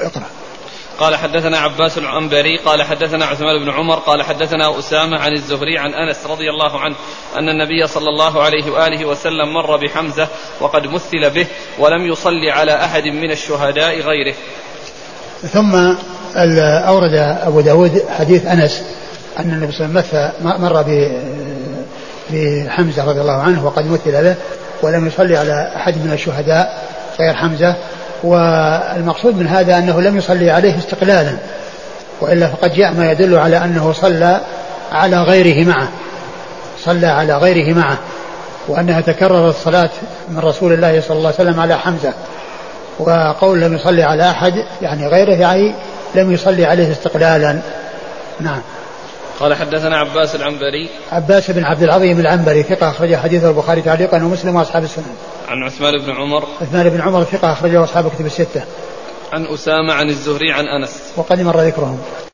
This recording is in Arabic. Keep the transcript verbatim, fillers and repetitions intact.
اقرأ. قال حدثنا عباس العنبري قال حدثنا عثمان بن عمر قال حدثنا أسامة عن الزهري عن أنس رضي الله عنه أن النبي صلى الله عليه وآله وسلم مر بحمزة وقد مثل به ولم يصلي على أحد من الشهداء غيره. ثم أورد أبو داود حديث أنس أن النبي صلى الله عليه وسلم مر بحمزة رضي الله عنه وقد مثل به ولم يصلي على أحد من الشهداء غير حمزة. والمقصود من هذا أنه لم يصلي عليه استقلالا، وإلا فقد جاء ما يدل على أنه صلى على غيره معه صلى على غيره معه وأنها تكررت الصلاة من رسول الله صلى الله عليه وسلم على حمزة. وقول لم يصلي على أحد يعني غيره يعني لم يصلي عليه استقلالا. نعم. قال حدثنا عباس العنبري عباس بن عبد العظيم العنبري ثقة أخرج حديثه البخاري تعليقا ومسلم وأصحاب السنن. عن عثمان بن عمر عثمان بن عمر ثقة أخرجه أصحاب كتب الستة. عن أسامة عن الزهري عن أنس وقد مر ذكرهم.